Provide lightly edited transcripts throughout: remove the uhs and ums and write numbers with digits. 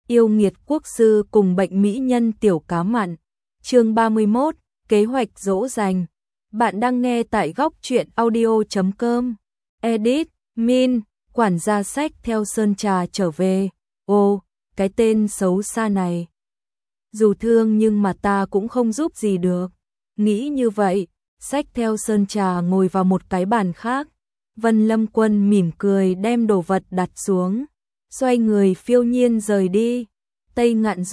Yêu nghiệt quốc sư cùng bệnh mỹ nhân tiểu cá mặn. Chương 31, kế hoạch dỗ dành. Bạn đang nghe tại góc truyện audio.com. Edit, Min, quản gia sách theo sơn trà trở về. Ô, cái tên xấu xa này. Dù thương nhưng mà ta cũng không giúp gì được. Nghĩ như vậy, sách theo sơn trà ngồi vào một cái bàn khác. Vân Lâm Quân mỉm cười đem đồ vật đặt xuống, xoay người phiêu nhiên rời đi. Tây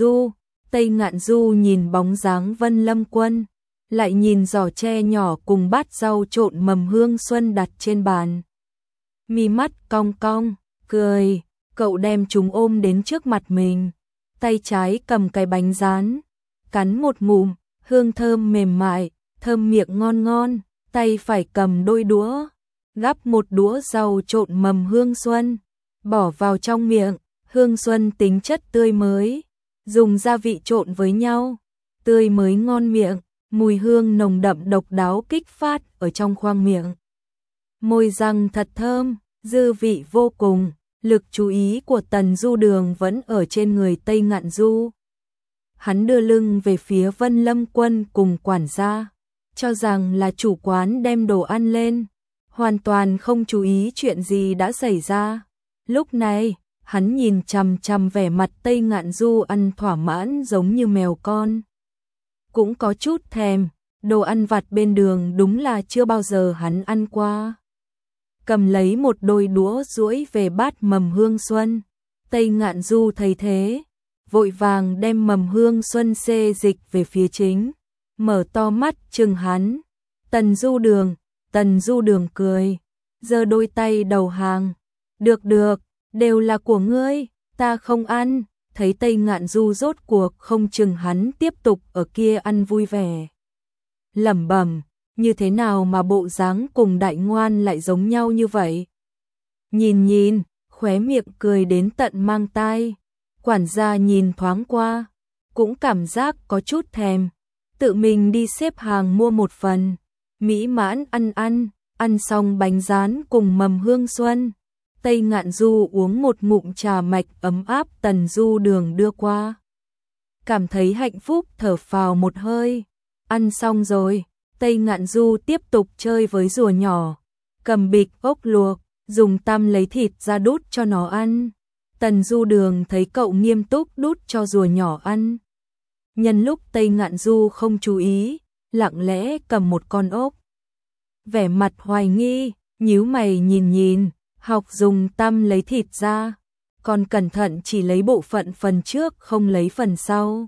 Ngạn Du nhìn bóng dáng Vân Lâm Quân, lại nhìn giỏ tre nhỏ cùng bát rau trộn mầm hương xuân đặt trên bàn. Mi mắt cong cong, cười, cậu đem chúng ôm đến trước mặt mình, tay trái cầm cái bánh rán, cắn một ngụm, hương thơm mềm mại, thơm miệng ngon ngon, tay phải cầm đôi đũa, gắp một đũa rau trộn mầm hương xuân, bỏ vào trong miệng. Hương xuân tính chất tươi mới, dùng gia vị trộn với nhau, tươi mới ngon miệng, mùi hương nồng đậm độc đáo kích phát ở trong khoang miệng. Môi răng thật thơm, dư vị vô cùng, lực chú ý của Tần Du Đường vẫn ở trên người Tây Ngạn Du. Hắn đưa lưng về phía Vân Lâm Quân cùng quản gia, cho rằng là chủ quán đem đồ ăn lên, hoàn toàn không chú ý chuyện gì đã xảy ra. Lúc này, hắn nhìn chằm chằm vẻ mặt Tây Ngạn Du ăn thỏa mãn giống như mèo con. Cũng có chút thèm, đồ ăn vặt bên đường đúng là chưa bao giờ hắn ăn qua. Cầm lấy một đôi đũa duỗi về bát mầm hương xuân. Tây Ngạn Du thấy thế, vội vàng đem mầm hương xuân xê dịch về phía chính, mở to mắt chừng hắn. Tần Du Đường cười, giơ đôi tay đầu hàng. Được, đều là của ngươi, ta không ăn. Thấy Tây Ngạn Du rốt cuộc không chừng hắn tiếp tục ở kia ăn vui vẻ. Lẩm bẩm, như thế nào mà bộ dáng cùng Đại Ngoan lại giống nhau như vậy? Nhìn, khóe miệng cười đến tận mang tai. Quản gia nhìn thoáng qua, cũng cảm giác có chút thèm, tự mình đi xếp hàng mua một phần. Mỹ mãn ăn xong bánh rán cùng mầm hương xuân. Tây Ngạn Du uống một ngụm trà mạch ấm áp Tần Du Đường đưa qua. Cảm thấy hạnh phúc thở phào một hơi. Ăn xong rồi, Tây Ngạn Du tiếp tục chơi với rùa nhỏ. Cầm bịch ốc luộc, dùng tăm lấy thịt ra đút cho nó ăn. Tần Du Đường thấy cậu nghiêm túc đút cho rùa nhỏ ăn. Nhân lúc Tây Ngạn Du không chú ý, lặng lẽ cầm một con ốc. Vẻ mặt hoài nghi, nhíu mày nhìn. Học dùng tăm lấy thịt ra, còn cẩn thận chỉ lấy bộ phận phần trước không lấy phần sau.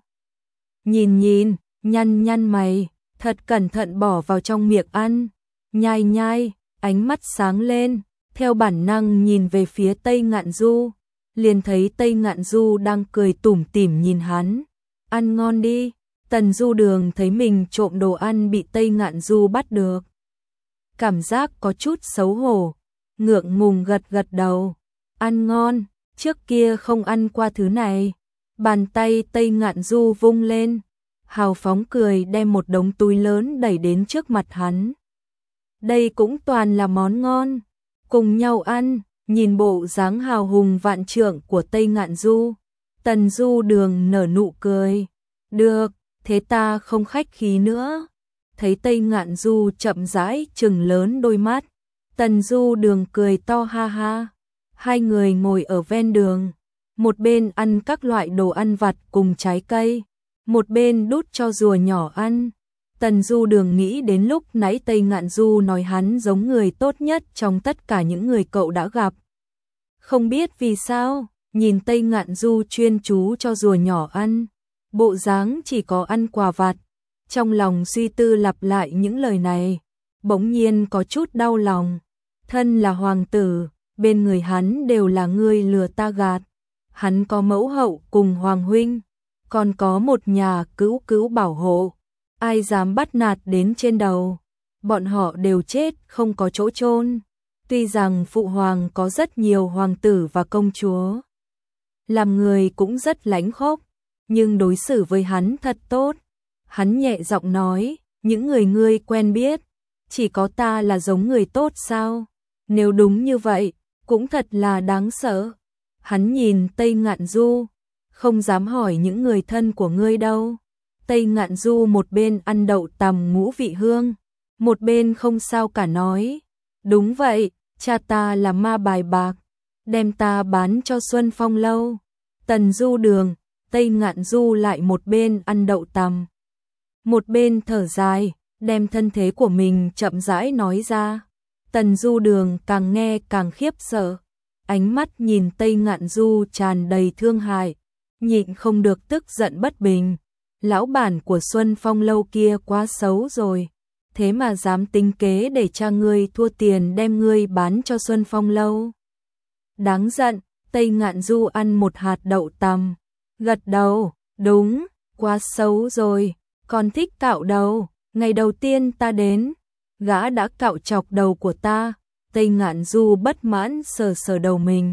Nhìn, nhăn mày, thật cẩn thận bỏ vào trong miệng ăn. Nhai, ánh mắt sáng lên, theo bản năng nhìn về phía Tây Ngạn Du, liền thấy Tây Ngạn Du đang cười tủm tỉm nhìn hắn. Ăn ngon đi. Tần Du Đường thấy mình trộm đồ ăn bị Tây Ngạn Du bắt được, cảm giác có chút xấu hổ, ngượng ngùng gật đầu. Ăn ngon, trước kia không ăn qua thứ này. Bàn tay Tây Ngạn Du vung lên, hào phóng cười đem một đống túi lớn đẩy đến trước mặt hắn. Đây cũng toàn là món ngon, cùng nhau ăn. Nhìn bộ dáng hào hùng vạn trượng của Tây Ngạn Du, Tần Du Đường nở nụ cười. Được, thế ta không khách khí nữa. Thấy Tây Ngạn Du chậm rãi trừng lớn đôi mắt, Tần Du Đường cười to ha ha. Hai người ngồi ở ven đường, một bên ăn các loại đồ ăn vặt cùng trái cây, một bên đút cho rùa nhỏ ăn. Tần Du Đường nghĩ đến lúc nãy Tây Ngạn Du nói hắn giống người tốt nhất trong tất cả những người cậu đã gặp. Không biết vì sao, nhìn Tây Ngạn Du chuyên chú cho rùa nhỏ ăn, bộ dáng chỉ có ăn quà vặt, trong lòng suy tư lặp lại những lời này, bỗng nhiên có chút đau lòng. Thân là hoàng tử, bên người hắn đều là người lừa ta gạt. Hắn có mẫu hậu cùng hoàng huynh, còn có một nhà cữu bảo hộ, ai dám bắt nạt đến trên đầu, bọn họ đều chết không có chỗ chôn. Tuy rằng phụ hoàng có rất nhiều hoàng tử và công chúa, làm người cũng rất lãnh khốc, nhưng đối xử với hắn thật tốt. Hắn nhẹ giọng nói, những người ngươi quen biết, chỉ có ta là giống người tốt sao? Nếu đúng như vậy, cũng thật là đáng sợ. Hắn nhìn Tây Ngạn Du, không dám hỏi những người thân của ngươi đâu. Tây Ngạn Du một bên ăn đậu tằm ngũ vị hương, một bên không sao cả nói. Đúng vậy, cha ta là ma bài bạc, đem ta bán cho Xuân Phong lâu. Tần Du Đường, Tây Ngạn Du lại một bên ăn đậu tằm, một bên thở dài, đem thân thế của mình chậm rãi nói ra. Tần Du Đường càng nghe càng khiếp sợ, ánh mắt nhìn Tây Ngạn Du tràn đầy thương hại, nhịn không được tức giận bất bình. Lão bản của Xuân Phong lâu kia quá xấu rồi, thế mà dám tính kế để cha ngươi thua tiền đem ngươi bán cho Xuân Phong lâu. Đáng giận. Tây Ngạn Du ăn một hạt đậu tằm, gật đầu, đúng, quá xấu rồi, còn thích cạo đầu. Ngày đầu tiên ta đến, gã đã cạo chọc đầu của ta. Tây Ngạn Du bất mãn sờ sờ đầu mình.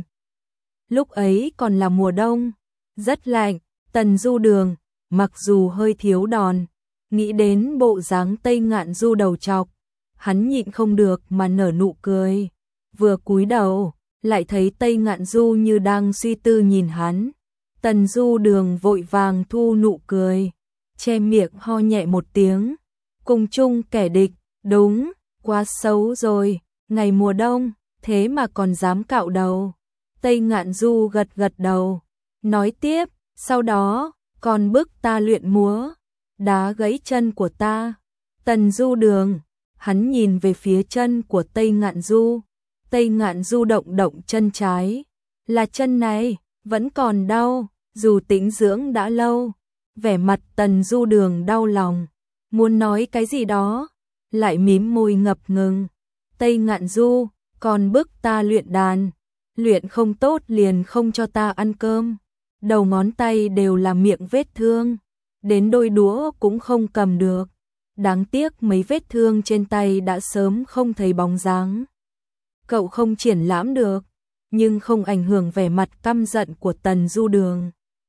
Lúc ấy còn là mùa đông, rất lạnh. Tần Du Đường, mặc dù hơi thiếu đòn, nghĩ đến bộ dáng Tây Ngạn Du đầu chọc, hắn nhịn không được mà nở nụ cười. Vừa cúi đầu, lại thấy Tây Ngạn Du như đang suy tư nhìn hắn. Tần Du Đường vội vàng thu nụ cười, che miệng ho nhẹ một tiếng. Cùng chung kẻ địch, đúng, quá xấu rồi, ngày mùa đông, thế mà còn dám cạo đầu. Tây Ngạn Du gật gật đầu, nói tiếp, sau đó, còn bức ta luyện múa, đá gãy chân của ta. Tần Du Đường, hắn nhìn về phía chân của Tây Ngạn Du. Tây Ngạn Du động động chân trái, là chân này, vẫn còn đau, dù tĩnh dưỡng đã lâu. Vẻ mặt Tần Du Đường đau lòng, muốn nói cái gì đó, lại mím môi ngập ngừng. Tây Ngạn Du, còn bức ta luyện đàn, luyện không tốt liền không cho ta ăn cơm. Đầu ngón tay đều là miệng vết thương, đến đôi đũa cũng không cầm được. Đáng tiếc mấy vết thương trên tay đã sớm không thấy bóng dáng. Cậu không triển lãm được, nhưng không ảnh hưởng vẻ mặt căm giận của Tần Du Đường.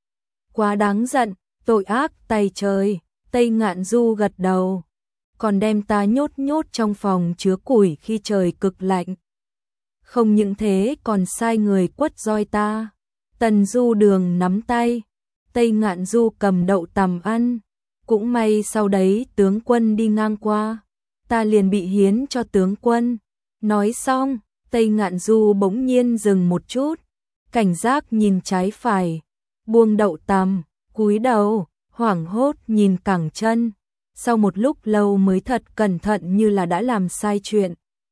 Quá đáng giận, tội ác tay trời. Tây Ngạn Du gật đầu, còn đem ta nhốt trong phòng chứa củi khi trời cực lạnh. Không những thế còn sai người quất roi ta. Tần Du Đường nắm tay, Tây Ngạn Du cầm đậu tằm ăn. Cũng may sau đấy tướng quân đi ngang qua, ta liền bị hiến cho tướng quân. Nói xong, Tây Ngạn Du bỗng nhiên dừng một chút, cảnh giác nhìn trái phải, buông đậu tằm, cúi đầu, hoảng hốt nhìn cẳng chân. Sau một lúc lâu mới thật cẩn thận như là đã làm sai chuyện.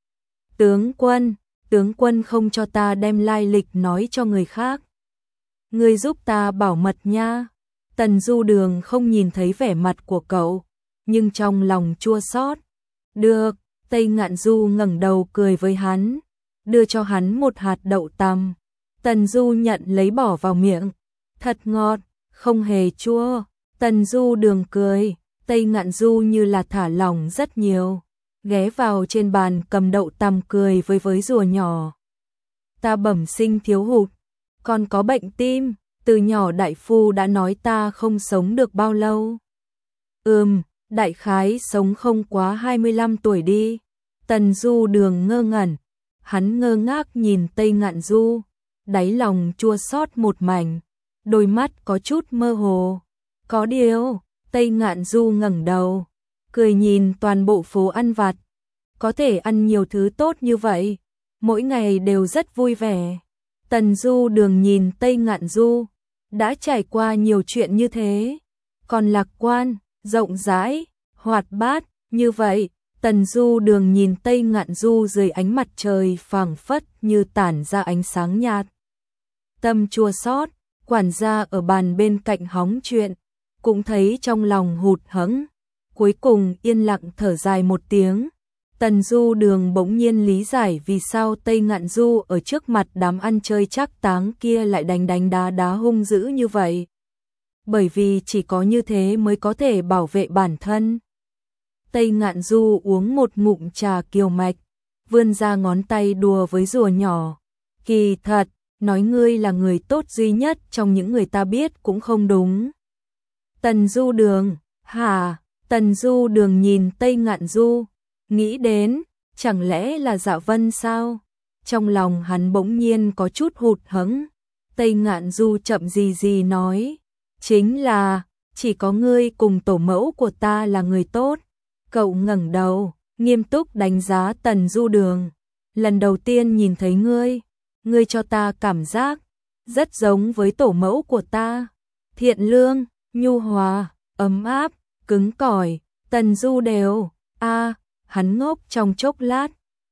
Tướng quân không cho ta đem lai lịch nói cho người khác. Ngươi giúp ta bảo mật nha. Tần Du Đường không nhìn thấy vẻ mặt của cậu, nhưng trong lòng chua xót. Được, Tây Ngạn Du ngẩng đầu cười với hắn, đưa cho hắn một hạt đậu tằm. Tần Du nhận lấy bỏ vào miệng, thật ngọt, không hề chua. Tần Du Đường cười, Tây Ngạn Du như là thả lỏng rất nhiều, ghé vào trên bàn cầm đậu tằm cười với rùa nhỏ. Ta bẩm sinh thiếu hụt, còn có bệnh tim, từ nhỏ đại phu đã nói ta không sống được bao lâu. Đại khái sống không quá 25 tuổi đi. Tần Du Đường ngơ ngẩn, hắn ngơ ngác nhìn Tây Ngạn Du, đáy lòng chua xót một mảnh, đôi mắt có chút mơ hồ. Có điều, Tây Ngạn Du ngẩng đầu, cười nhìn toàn bộ phố ăn vặt. Có thể ăn nhiều thứ tốt như vậy, mỗi ngày đều rất vui vẻ. Tần Du Đường nhìn Tây Ngạn Du, đã trải qua nhiều chuyện như thế, còn lạc quan, rộng rãi, hoạt bát như vậy. Tần Du Đường nhìn Tây Ngạn Du dưới ánh mặt trời phảng phất như tản ra ánh sáng nhạt. Tâm chua xót, quản gia ở bàn bên cạnh hóng chuyện, cũng thấy trong lòng hụt hẫng, cuối cùng yên lặng thở dài một tiếng. Tần Du Đường bỗng nhiên lý giải vì sao Tây Ngạn Du ở trước mặt đám ăn chơi trác táng kia lại đánh đá hung dữ như vậy. Bởi vì chỉ có như thế mới có thể bảo vệ bản thân. Tây Ngạn Du uống một ngụm trà kiều mạch, vươn ra ngón tay đùa với rùa nhỏ. Kỳ thật, nói ngươi là người tốt duy nhất trong những người ta biết cũng không đúng. Tần Du Đường, hả? Tần Du Đường nhìn Tây Ngạn Du, nghĩ đến, chẳng lẽ là Dạ Vân sao? Trong lòng hắn bỗng nhiên có chút hụt hẫng. Tây Ngạn Du chậm gì nói, Chính là, chỉ có ngươi cùng tổ mẫu của ta là người tốt. Cậu ngẩng đầu, nghiêm túc đánh giá Tần Du Đường. Lần đầu tiên nhìn thấy ngươi cho ta cảm giác rất giống với tổ mẫu của ta. Thiện lương, nhu hòa, ấm áp, cứng cỏi. Tần Du đều, hắn ngốc trong chốc lát.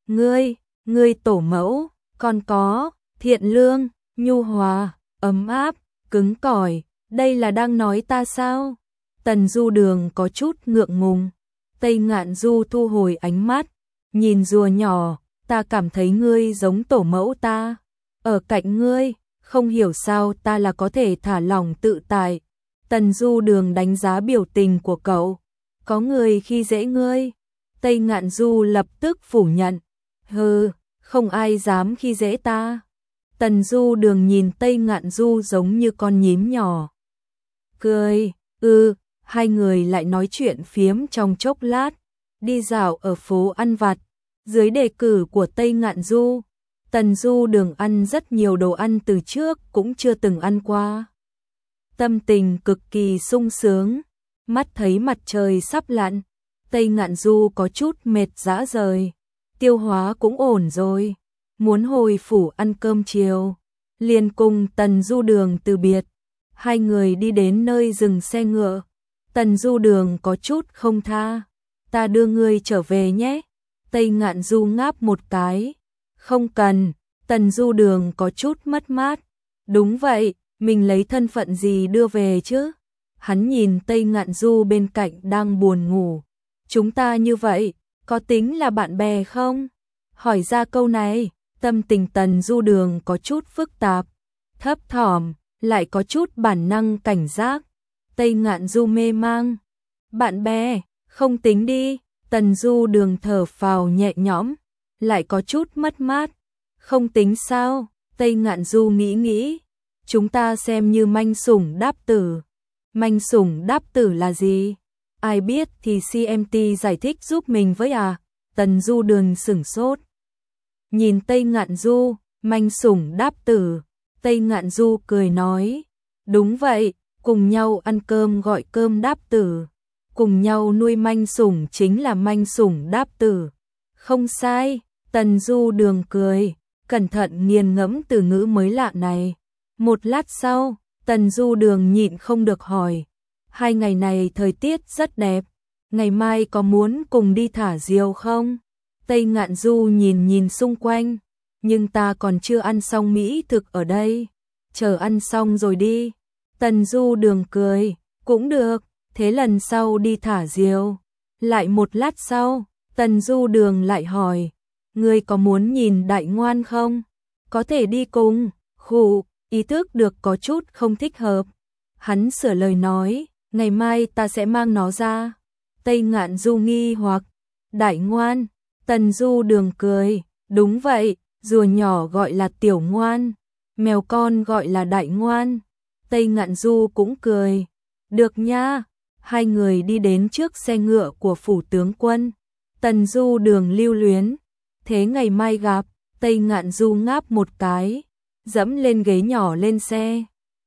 Ngươi tổ mẫu, còn có, thiện lương, nhu hòa, ấm áp, cứng cỏi, đây là đang nói ta sao? Tần Du Đường có chút ngượng ngùng. Tây Ngạn Du thu hồi ánh mắt, nhìn rùa nhỏ, ta cảm thấy ngươi giống tổ mẫu ta. Ở cạnh ngươi, không hiểu sao ta là có thể thả lỏng tự tại. Tần Du Đường đánh giá biểu tình của cậu. Có người khi dễ ngươi. Tây Ngạn Du lập tức phủ nhận. Hừ, không ai dám khi dễ ta. Tần Du Đường nhìn Tây Ngạn Du giống như con nhím nhỏ. Cười, hai người lại nói chuyện phiếm trong chốc lát. Đi dạo ở phố ăn vặt. Dưới đề cử của Tây Ngạn Du, Tần Du Đường ăn rất nhiều đồ ăn từ trước cũng chưa từng ăn qua. Tâm tình cực kỳ sung sướng, mắt thấy mặt trời sắp lặn, Tây Ngạn Du có chút mệt rã rời, tiêu hóa cũng ổn rồi, muốn hồi phủ ăn cơm chiều, liền cùng Tần Du Đường từ biệt. Hai người đi đến nơi dừng xe ngựa, Tần Du Đường có chút không tha, ta đưa ngươi trở về nhé. Tây Ngạn Du ngáp một cái, không cần. Tần Du Đường có chút mất mát, đúng vậy, mình lấy thân phận gì đưa về chứ? Hắn nhìn Tây Ngạn Du bên cạnh đang buồn ngủ, chúng ta như vậy, có tính là bạn bè không? Hỏi ra câu này, tâm tình Tần Du Đường có chút phức tạp, thấp thỏm, lại có chút bản năng cảnh giác. Tây Ngạn Du mê mang, bạn bè, không tính đi. Tần Du Đường thở phào nhẹ nhõm, lại có chút mất mát. Không tính sao? Tây Ngạn Du nghĩ, chúng ta xem như manh sủng đáp tử. Manh sủng đáp tử là gì? Ai biết thì CMT giải thích giúp mình với à? Tần Du Đường sửng sốt. Nhìn Tây Ngạn Du, manh sủng đáp tử. Tây Ngạn Du cười nói, đúng vậy, cùng nhau ăn cơm gọi cơm đáp tử. Cùng nhau nuôi manh sủng chính là manh sủng đáp tử. Không sai, Tần Du Đường cười, cẩn thận nghiền ngẫm từ ngữ mới lạ này. Một lát sau, Tần Du Đường nhịn không được hỏi, 2 ngày này thời tiết rất đẹp, ngày mai có muốn cùng đi thả diều không? Tây Ngạn Du nhìn xung quanh, nhưng ta còn chưa ăn xong mỹ thực ở đây, chờ ăn xong rồi đi. Tần Du Đường cười, cũng được. Thế lần sau đi thả diều. Lại một lát sau, Tần Du Đường lại hỏi, ngươi có muốn nhìn Đại Ngoan không? Có thể đi cùng. Khụ, ý thức được có chút không thích hợp. Hắn sửa lời nói, ngày mai ta sẽ mang nó ra. Tây Ngạn Du nghi hoặc, Đại Ngoan. Tần Du Đường cười, đúng vậy, rùa nhỏ gọi là Tiểu Ngoan, mèo con gọi là Đại Ngoan. Tây Ngạn Du cũng cười, được nha. Hai người đi đến trước xe ngựa của phủ tướng quân. Tần Du Đường lưu luyến, thế ngày mai gặp. Tây Ngạn Du ngáp một cái, dẫm lên ghế nhỏ lên xe.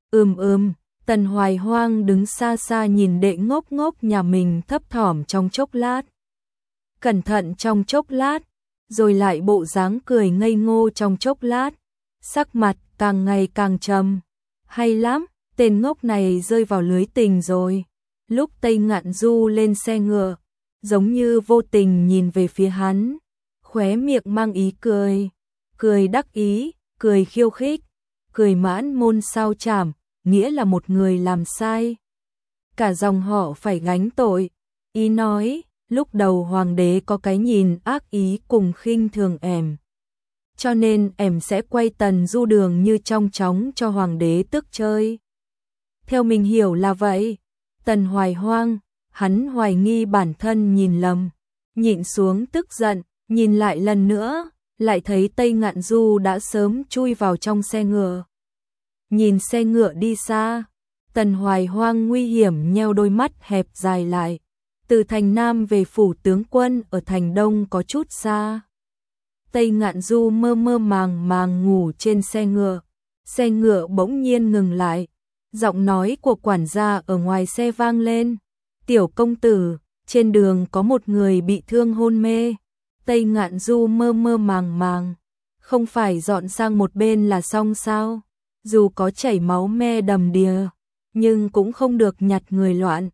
Tần Hoài Hoang đứng xa xa nhìn đệ ngốc ngốc nhà mình thấp thỏm trong chốc lát. Cẩn thận trong chốc lát, rồi lại bộ dáng cười ngây ngô trong chốc lát. Sắc mặt càng ngày càng trầm. Hay lắm, tên ngốc này rơi vào lưới tình rồi. Lúc Tây Ngạn Du lên xe ngựa, giống như vô tình nhìn về phía hắn, khóe miệng mang ý cười, cười đắc ý, cười khiêu khích, cười mãn môn sao chảm, nghĩa là một người làm sai, cả dòng họ phải gánh tội. Ý nói, lúc đầu hoàng đế có cái nhìn ác ý cùng khinh thường em, cho nên em sẽ quay Tần Du Đường như trong chóng cho hoàng đế tức chơi. Theo mình hiểu là vậy. Tần Hoài Hoang, hắn hoài nghi bản thân nhìn lầm, nhịn xuống tức giận, nhìn lại lần nữa, lại thấy Tây Ngạn Du đã sớm chui vào trong xe ngựa. Nhìn xe ngựa đi xa, Tần Hoài Hoang nguy hiểm nheo đôi mắt hẹp dài lại. Từ thành Nam về phủ tướng quân ở thành Đông có chút xa. Tây Ngạn Du mơ mơ màng màng ngủ trên xe ngựa bỗng nhiên ngừng lại. Giọng nói của quản gia ở ngoài xe vang lên. Tiểu công tử, trên đường có một người bị thương hôn mê. Tây Ngạn Du mơ mơ màng màng. Không phải dọn sang một bên là xong sao? Dù có chảy máu me đầm đìa, nhưng cũng không được nhặt người loạn.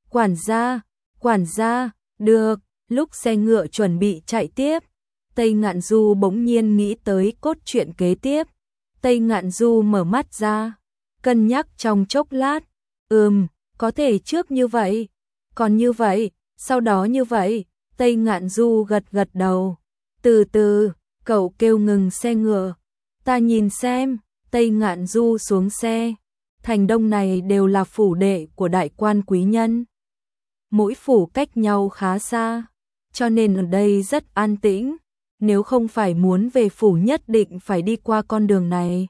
Quản gia, được. Lúc xe ngựa chuẩn bị chạy tiếp, Tây Ngạn Du bỗng nhiên nghĩ tới cốt truyện kế tiếp. Tây Ngạn Du mở mắt ra, cân nhắc trong chốc lát. Có thể trước như vậy, còn như vậy, sau đó như vậy. Tây Ngạn Du gật gật đầu. Từ từ, cậu kêu ngừng xe ngựa. Ta nhìn xem. Tây Ngạn Du xuống xe. Thành Đông này đều là phủ đệ của đại quan quý nhân. Mỗi phủ cách nhau khá xa, cho nên ở đây rất an tĩnh. Nếu không phải muốn về phủ nhất định phải đi qua con đường này.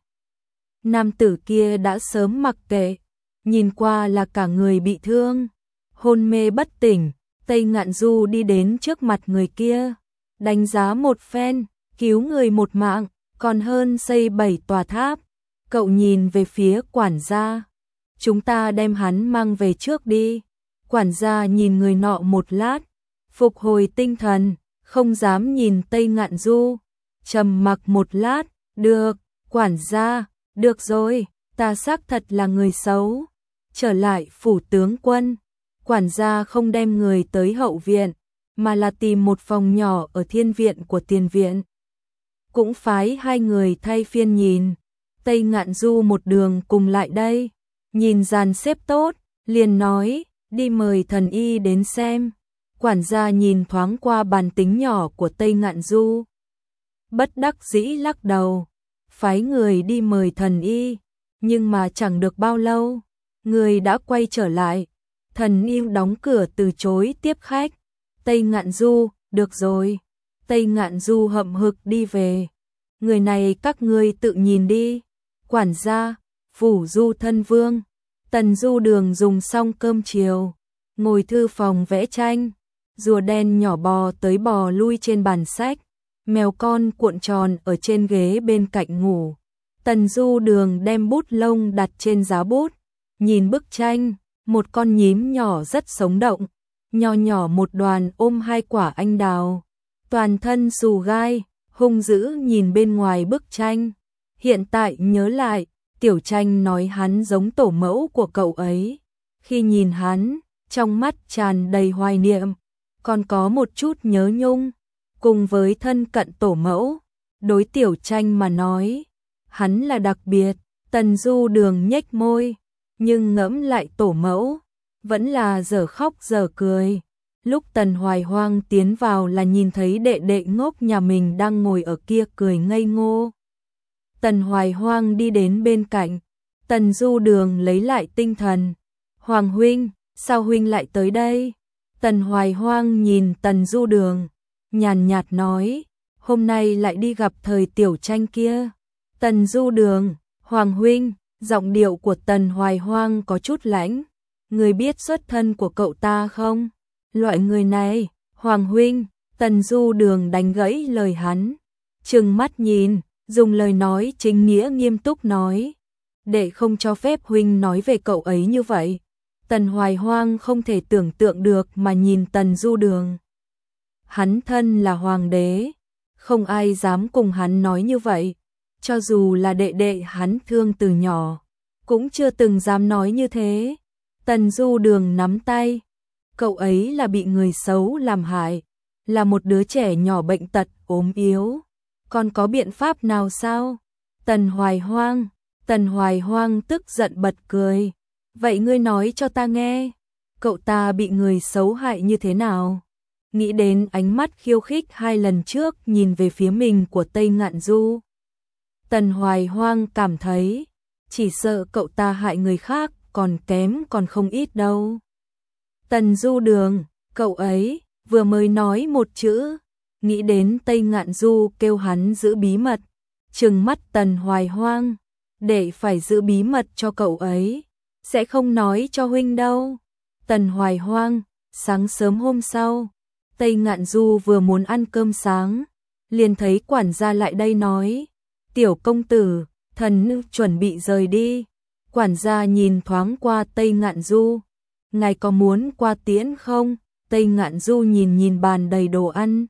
Nam tử kia đã sớm mặc kệ, nhìn qua là cả người bị thương, hôn mê bất tỉnh. Tây Ngạn Du đi đến trước mặt người kia, đánh giá một phen, cứu người một mạng, còn hơn xây 7 tòa tháp. Cậu nhìn về phía quản gia. Chúng ta đem hắn mang về trước đi. Quản gia nhìn người nọ một lát, phục hồi tinh thần, không dám nhìn Tây Ngạn Du. Trầm mặc một lát, được, quản gia, được rồi, ta xác thật là người xấu. Trở lại phủ tướng quân, quản gia không đem người tới hậu viện, mà là tìm một phòng nhỏ ở thiên viện của tiền viện. Cũng phái 2 người thay phiên nhìn. Tây Ngạn Du một đường cùng lại đây, nhìn dàn xếp tốt, liền nói, đi mời thần y đến xem. Quản gia nhìn thoáng qua bàn tính nhỏ của Tây Ngạn Du, bất đắc dĩ lắc đầu, phái người đi mời thần y, nhưng mà chẳng được bao lâu, người đã quay trở lại. Thần y đóng cửa từ chối tiếp khách. Tây Ngạn Du, được rồi. Tây Ngạn Du hậm hực đi về. Người này các ngươi tự nhìn đi. Quản gia, phủ Du thân vương. Tần Du Đường dùng xong cơm chiều, ngồi thư phòng vẽ tranh. Rùa đen nhỏ bò tới bò lui trên bàn sách, mèo con cuộn tròn ở trên ghế bên cạnh ngủ. Tần Du Đường đem bút lông đặt trên giá bút, nhìn bức tranh, một con nhím nhỏ rất sống động, nho nhỏ một đoàn ôm 2 quả anh đào, toàn thân xù gai, hung dữ nhìn bên ngoài bức tranh. Hiện tại nhớ lại, Tiểu Tranh nói hắn giống tổ mẫu của cậu ấy. Khi nhìn hắn, trong mắt tràn đầy hoài niệm, còn có một chút nhớ nhung. Cùng với thân cận tổ mẫu, đối Tiểu Tranh mà nói, hắn là đặc biệt. Tần Du Đường nhếch môi, nhưng ngẫm lại tổ mẫu, vẫn là dở khóc dở cười. Lúc Tần Hoài Hoang tiến vào là nhìn thấy đệ đệ ngốc nhà mình đang ngồi ở kia cười ngây ngô. Tần Hoài Hoang đi đến bên cạnh, Tần Du Đường lấy lại tinh thần. Hoàng huynh, sao huynh lại tới đây? Tần Hoài Hoang nhìn Tần Du Đường, nhàn nhạt nói, hôm nay lại đi gặp thời Tiểu Tranh kia. Tần Du Đường, Hoàng huynh, giọng điệu của Tần Hoài Hoang có chút lãnh. Người biết xuất thân của cậu ta không? Loại người này, Hoàng huynh. Tần Du Đường đánh gãy lời hắn, trừng mắt nhìn, dùng lời nói chính nghĩa nghiêm túc nói, để không cho phép huynh nói về cậu ấy như vậy. Tần Hoài Hoang không thể tưởng tượng được mà nhìn Tần Du Đường. Hắn thân là hoàng đế, không ai dám cùng hắn nói như vậy. Cho dù là đệ đệ hắn thương từ nhỏ, cũng chưa từng dám nói như thế. Tần Du Đường nắm tay, cậu ấy là bị người xấu làm hại, là một đứa trẻ nhỏ bệnh tật, ốm yếu. Còn có biện pháp nào sao? Tần Hoài Hoang tức giận bật cười. Vậy ngươi nói cho ta nghe, cậu ta bị người xấu hại như thế nào? Nghĩ đến ánh mắt khiêu khích 2 lần trước nhìn về phía mình của Tây Ngạn Du, Tần Hoài Hoang cảm thấy, chỉ sợ cậu ta hại người khác còn kém còn không ít đâu. Tần Du Đường, cậu ấy vừa mới nói một chữ, nghĩ đến Tây Ngạn Du kêu hắn giữ bí mật, trừng mắt Tần Hoài Hoang, để phải giữ bí mật cho cậu ấy, sẽ không nói cho huynh đâu. Tần Hoài Hoang, sáng sớm hôm sau, Tây Ngạn Du vừa muốn ăn cơm sáng, liền thấy quản gia lại đây nói, Tiểu công tử, thần chuẩn bị rời đi. Quản gia nhìn thoáng qua Tây Ngạn Du. Ngài có muốn qua tiễn không? Tây Ngạn Du nhìn bàn đầy đồ ăn.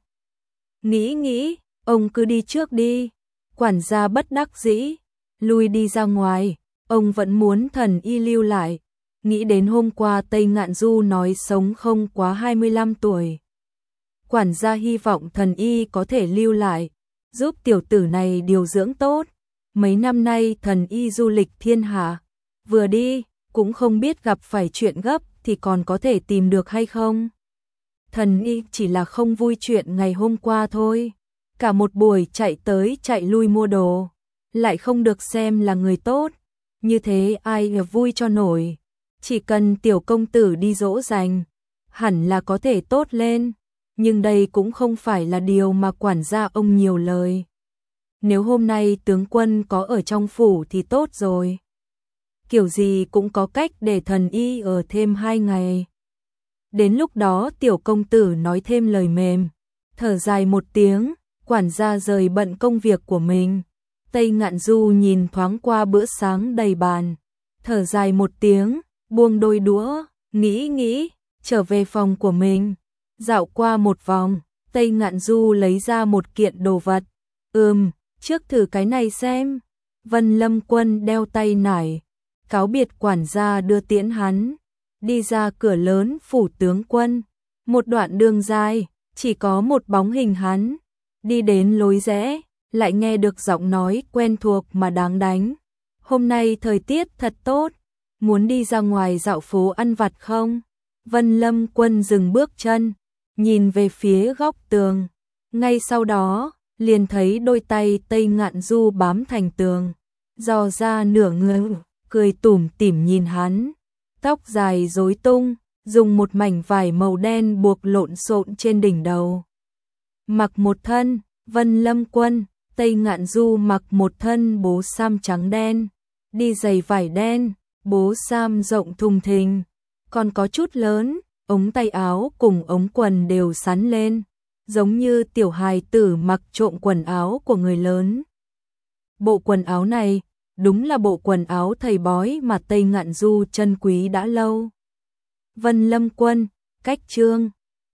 Nghĩ, ông cứ đi trước đi. Quản gia bất đắc dĩ, lui đi ra ngoài, ông vẫn muốn Thần Y lưu lại. Nghĩ đến hôm qua Tây Ngạn Du nói sống không quá 25 tuổi. Quản gia hy vọng Thần Y có thể lưu lại, giúp tiểu tử này điều dưỡng tốt. Mấy năm nay Thần Y du lịch thiên hạ, vừa đi, cũng không biết gặp phải chuyện gấp thì còn có thể tìm được hay không. Thần Y chỉ là không vui chuyện ngày hôm qua thôi. Cả một buổi chạy tới chạy lui mua đồ, lại không được xem là người tốt. Như thế ai vui cho nổi. Chỉ cần tiểu công tử đi dỗ dành, hẳn là có thể tốt lên. Nhưng đây cũng không phải là điều mà quản gia ông nhiều lời. Nếu hôm nay tướng quân có ở trong phủ thì tốt rồi. Kiểu gì cũng có cách để Thần Y ở thêm 2 ngày. Đến lúc đó tiểu công tử nói thêm lời mềm, thở dài một tiếng, quản gia rời bận công việc của mình. Tây Ngạn Du nhìn thoáng qua bữa sáng đầy bàn, thở dài một tiếng, buông đôi đũa, nghĩ, trở về phòng của mình. Dạo qua một vòng, Tây Ngạn Du lấy ra một kiện đồ vật. Trước thử cái này xem. Vân Lâm Quân đeo tay nải, cáo biệt quản gia đưa tiễn hắn. Đi ra cửa lớn phủ tướng quân. Một đoạn đường dài, chỉ có một bóng hình hắn. Đi đến lối rẽ, lại nghe được giọng nói quen thuộc mà đáng đánh. Hôm nay thời tiết thật tốt, muốn đi ra ngoài dạo phố ăn vặt không? Vân Lâm Quân dừng bước chân, nhìn về phía góc tường. Ngay sau đó, liền thấy đôi tay Tây Ngạn Du bám thành tường, dò ra nửa người, cười tủm tỉm nhìn hắn. Tóc dài rối tung, dùng một mảnh vải màu đen buộc lộn xộn trên đỉnh đầu. Mặc một thân, Vân Lâm Quân, Tây Ngạn Du mặc một thân bố sam trắng đen, đi giày vải đen, bố sam rộng thùng thình, còn có chút lớn, ống tay áo cùng ống quần đều sắn lên, giống như tiểu hài tử mặc trộm quần áo của người lớn. Bộ quần áo này, đúng là bộ quần áo thầy bói mà Tây Ngạn Du trân quý đã lâu. Vân Lâm Quân, cách chương